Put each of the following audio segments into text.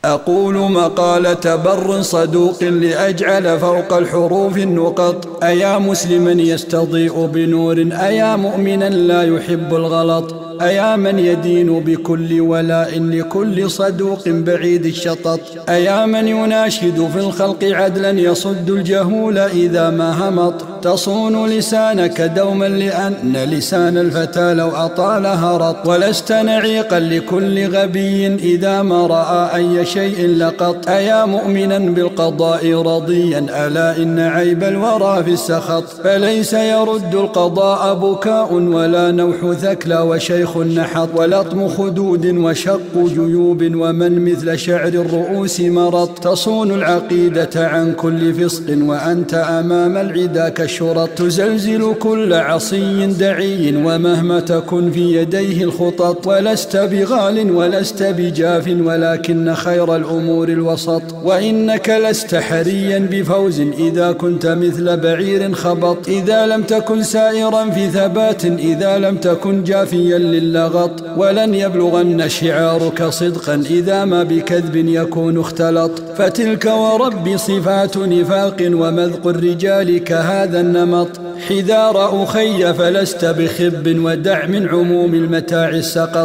أقول مقالة بر صدوق لأجعل فوق الحروف النقط. أيا مسلما يستضيء بنور، أيا مؤمنا لا يحب الغلط، أيا من يدين بكل ولاء لكل صدوق بعيد الشطط، أيا من يناشد في الخلق عدلا يصد الجهول إذا ما همط. تصون لسانك دوما لأن لسان الفتى لو أطال هرط، ولست نعيقا لكل غبي إذا ما رأى أي شيء لقط. أيا مؤمنا بالقضاء رضيا، ألا إن عيب الورى في السخط، فليس يرد القضاء بكاء ولا نوح ثكلى وشيخ نحط، ولطم خدود وشق جيوب ومن مثل شعر الرؤوس مرط. تصون العقيدة عن كل فسق وأنت أمام العدا كالشرط، تزلزل كل عصي دعي ومهما تكن في يديه الخطط، ولست بغال ولست بجاف ولكن خير الأمور الوسط، وإنك لست حريا بفوز إذا كنت مثل بعير خبط، إذا لم تكن سائرا في ثبات، إذا لم تكن جافيا للغط، ولن يبلغن شعارك صدقا إذا ما بكذب يكون اختلط. فتلك ورب صفات نفاق ومذق الرجال كهذا النمط، حذار أخي فلست بخب ودع من عموم المتاع السقط،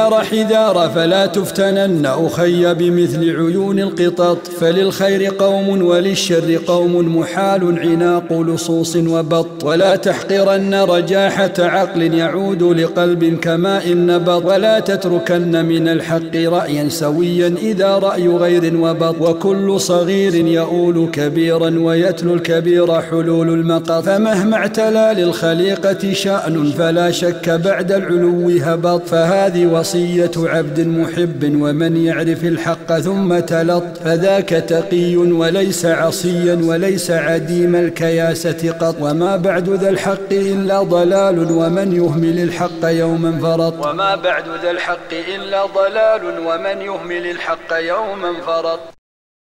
حذار فلا تفتنن أخي بمثل عيون القطط، فللخير قوم وللشر قوم محال عناق لصوص وبط، ولا تحقرن رجاحة عقل يعود لقلب كماء نبط، ولا تتركن من الحق رأيا سويا إذا رأي غير وبط، وكل صغير يؤول كبيرا ويتلو الكبير حلول المقط، فمهما اعتلى للخليقة شأن فلا شك بعد العلو هبط، فهذه وصية عبد محب ومن يعرف الحق ثم تلط، فذاك تقي وليس عصيا وليس عديم الكياسة قط، وما بعد ذا الحق إلا ضلال ومن يهمل الحق يوما فرط،